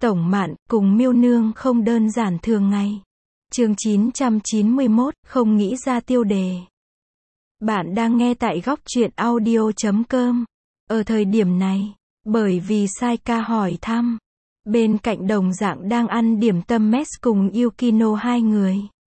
Tổng Mạn, cùng Miêu Nương không đơn giản thường ngày. Chương 991, không nghĩ ra tiêu đề. Bạn đang nghe tại góc truyện audio.com. Ở thời điểm này, bởi vì Saika hỏi thăm, bên cạnh đồng dạng đang ăn điểm tâm mess cùng Yukino hai người.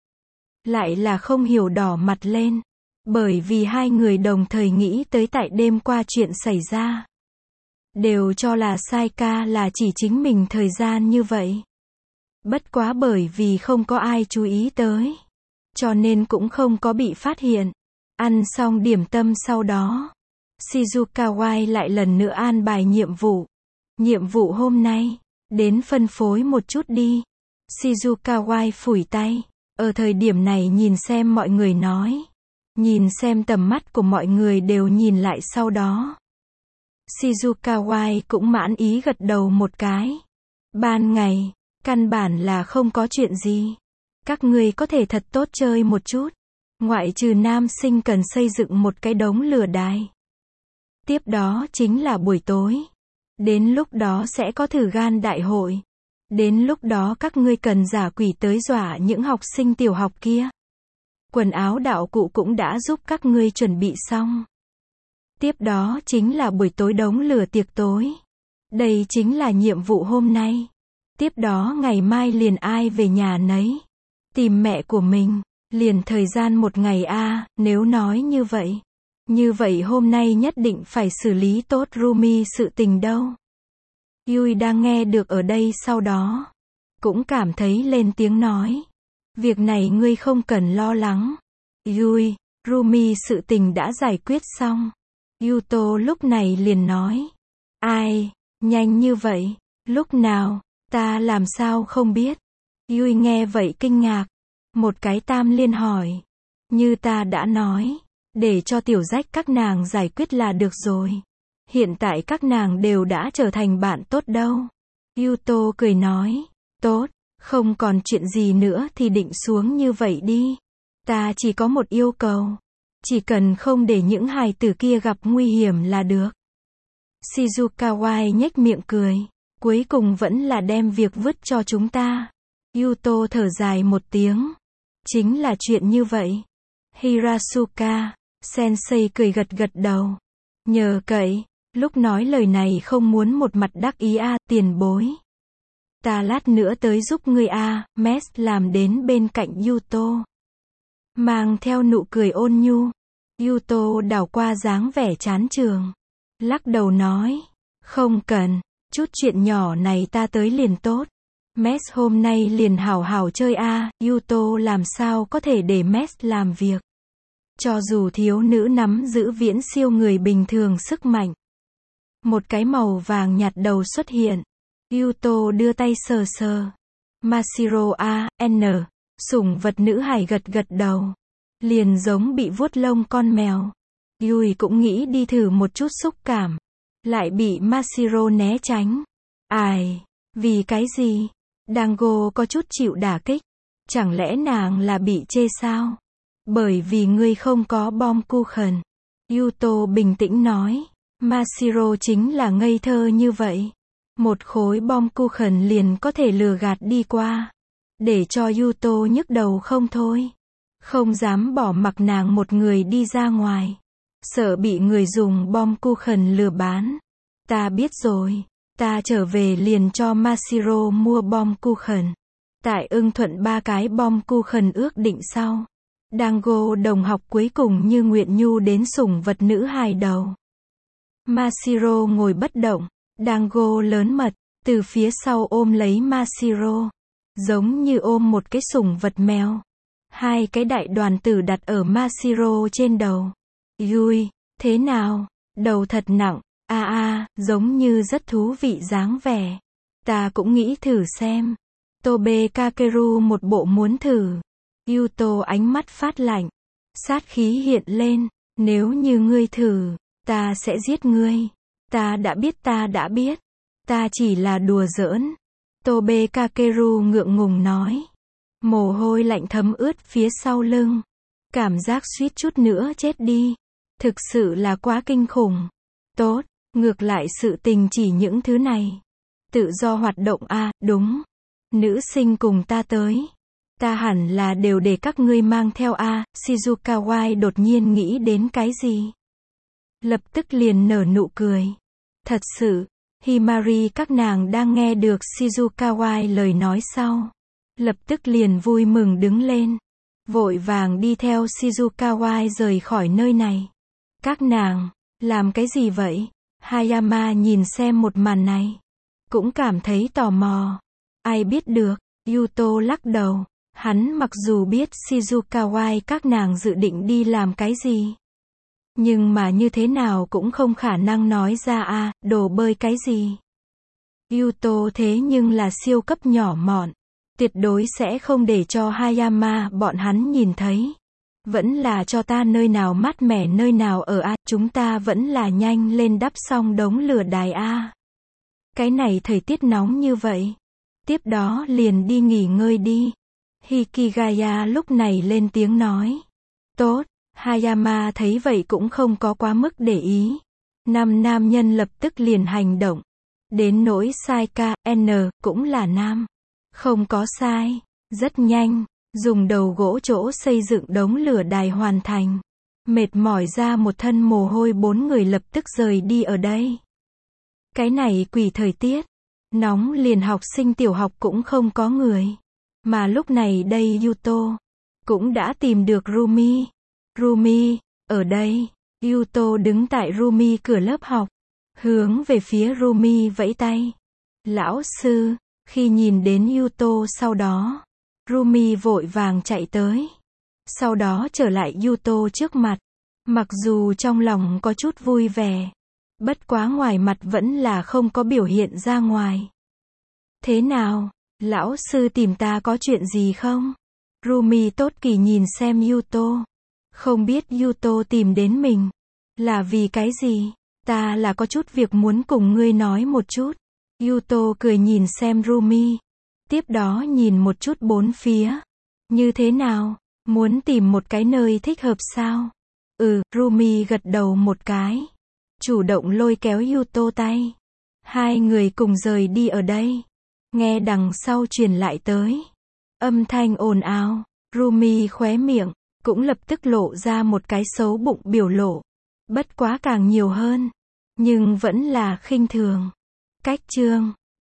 Lại là không hiểu đỏ mặt lên, bởi vì hai người đồng thời nghĩ tới tại đêm qua chuyện xảy ra. Đều cho là Saika là chỉ chính mình thời gian như vậy. Bất quá bởi vì không có ai chú ý tới, cho nên cũng không có bị phát hiện. Ăn xong điểm tâm sau đó, Shizukawa lại lần nữa an bài nhiệm vụ. Nhiệm vụ hôm nay, đến phân phối một chút đi. Shizukawa phủi tay, ở thời điểm này nhìn xem mọi người nói. Nhìn xem tầm mắt của mọi người đều nhìn lại sau đó. Shizukawa cũng mãn ý gật đầu một cái. Ban ngày, căn bản là không có chuyện gì. Các ngươi có thể thật tốt chơi một chút. Ngoại trừ nam sinh cần xây dựng một cái đống lửa đài. Tiếp đó chính là buổi tối. Đến lúc đó sẽ có thử gan đại hội. Đến lúc đó các ngươi cần giả quỷ tới dọa những học sinh tiểu học kia. Quần áo đạo cụ cũng đã giúp các ngươi chuẩn bị xong. Tiếp đó chính là buổi tối đống lửa tiệc tối. Đây chính là nhiệm vụ hôm nay. Tiếp đó ngày mai liền ai về nhà nấy. Tìm mẹ của mình. Liền thời gian một ngày nếu nói như vậy. Như vậy hôm nay nhất định phải xử lý tốt Rumi sự tình đâu. Yui đang nghe được ở đây sau đó. Cũng cảm thấy lên tiếng nói. Việc này ngươi không cần lo lắng. Yui, Rumi sự tình đã giải quyết xong. Yuto lúc này liền nói. Ai, nhanh như vậy, lúc nào, ta làm sao không biết. Yui nghe vậy kinh ngạc. Một cái tam liên hỏi. Như ta đã nói, để cho tiểu rách các nàng giải quyết là được rồi. Hiện tại các nàng đều đã trở thành bạn tốt đâu. Yuto cười nói. Tốt, không còn chuyện gì nữa thì định xuống như vậy đi. Ta chỉ có một yêu cầu. Chỉ cần không để những hài tử kia gặp nguy hiểm là được. Shizukawa nhếch miệng cười. Cuối cùng vẫn là đem việc vứt cho chúng ta. Yuto thở dài một tiếng. Chính là chuyện như vậy. Hirasuka, sensei cười gật gật đầu. Nhờ cậy, lúc nói lời này không muốn một mặt đắc ý tiền bối. Ta lát nữa tới giúp ngươi Mess làm đến bên cạnh Yuto. Mang theo nụ cười ôn nhu. Yuto đảo qua dáng vẻ chán trường. Lắc đầu nói. Không cần, chút chuyện nhỏ này ta tới liền tốt. Mess hôm nay liền hảo hảo chơi Yuto làm sao có thể để Mess làm việc. Cho dù thiếu nữ nắm giữ viễn siêu người bình thường sức mạnh. Một cái màu vàng nhạt đầu xuất hiện. Yuto đưa tay sờ sờ. Mashiro sủng vật nữ hài gật gật đầu. Liền giống bị vuốt lông con mèo. Yui cũng nghĩ đi thử một chút xúc cảm. Lại bị Mashiro né tránh. Ai, vì cái gì? Dango có chút chịu đả kích. Chẳng lẽ nàng là bị chê sao? Bởi vì ngươi không có bom Kuchen. Yuto bình tĩnh nói. Mashiro chính là ngây thơ như vậy. Một khối bom Kuchen liền có thể lừa gạt đi qua. Để cho Yuto nhức đầu không thôi. Không dám bỏ mặc nàng một người đi ra ngoài. Sợ bị người dùng bom Kuchen lừa bán. Ta biết rồi. Ta trở về liền cho Mashiro mua bom Kuchen. Tại ưng thuận 3 cái bom Kuchen ước định sau. Dango đồng học cuối cùng như nguyện nhu đến sủng vật nữ hài đầu. Mashiro ngồi bất động. Dango lớn mật, từ phía sau ôm lấy Mashiro. Giống như ôm một cái sủng vật mèo. Hai cái đại đoàn tử đặt ở Mashiro trên đầu. Yui, thế nào? Đầu thật nặng. Giống như rất thú vị dáng vẻ. Ta cũng nghĩ thử xem. Tobe Kakeru một bộ muốn thử. Yuto ánh mắt phát lạnh. Sát khí hiện lên. Nếu như ngươi thử, ta sẽ giết ngươi. Ta đã biết. Ta chỉ là đùa giỡn. Tobe Kakeru ngượng ngùng nói. Mồ hôi lạnh thấm ướt phía sau lưng. Cảm giác suýt chút nữa chết đi. Thực sự là quá kinh khủng. Tốt, ngược lại sự tình chỉ những thứ này. Tự do hoạt động à, đúng. Nữ sinh cùng ta tới. Ta hẳn là đều để các ngươi mang theo à, Shizuka đột nhiên nghĩ đến cái gì. Lập tức liền nở nụ cười. Thật sự, Himari các nàng đang nghe được Shizuka lời nói sau. Lập tức liền vui mừng đứng lên. Vội vàng đi theo Shizuka rời khỏi nơi này. Các nàng, làm cái gì vậy? Hayama nhìn xem một màn này. Cũng cảm thấy tò mò. Ai biết được, Yuto lắc đầu. Hắn mặc dù biết Shizuka các nàng dự định đi làm cái gì. Nhưng mà như thế nào cũng không khả năng nói ra à, đồ bơi cái gì. Yuto thế nhưng là siêu cấp nhỏ mọn. Tuyệt đối sẽ không để cho Hayama bọn hắn nhìn thấy. Vẫn là cho ta nơi nào mát mẻ nơi nào ở a, chúng ta vẫn là nhanh lên đắp xong đống lửa đài a. Cái này thời tiết nóng như vậy. Tiếp đó liền đi nghỉ ngơi đi. Hikigaya lúc này lên tiếng nói. Tốt, Hayama thấy vậy cũng không có quá mức để ý. Năm nam nhân lập tức liền hành động. Đến nỗi Saika, N, cũng là nam. Không có sai. Rất nhanh, dùng đầu gỗ chỗ xây dựng đống lửa đài hoàn thành. Mệt mỏi ra một thân mồ hôi, 4 người lập tức rời đi ở đây. Cái này quỷ thời tiết. Nóng liền học sinh tiểu học cũng không có người. Mà lúc này đây Yuto cũng đã tìm được Rumi. Rumi, ở đây. Yuto đứng tại Rumi cửa lớp học. Hướng về phía Rumi vẫy tay. Lão sư, khi nhìn đến Yuto sau đó. Rumi vội vàng chạy tới. Sau đó trở lại Yuto trước mặt. Mặc dù trong lòng có chút vui vẻ. Bất quá ngoài mặt vẫn là không có biểu hiện ra ngoài. Thế nào, lão sư tìm ta có chuyện gì không? Rumi tốt kỳ nhìn xem Yuto. Không biết Yuto tìm đến mình là vì cái gì? Ta là có chút việc muốn cùng ngươi nói một chút. Yuto cười nhìn xem Rumi. Tiếp đó nhìn một chút bốn phía. Như thế nào? Muốn tìm một cái nơi thích hợp sao? Rumi gật đầu một cái. Chủ động lôi kéo Yuto tay. Hai người cùng rời đi ở đây. Nghe đằng sau truyền lại tới âm thanh ồn ào. Rumi khóe miệng cũng lập tức lộ ra một cái xấu bụng biểu lộ. Bất quá càng nhiều hơn, nhưng vẫn là khinh thường. Cách chương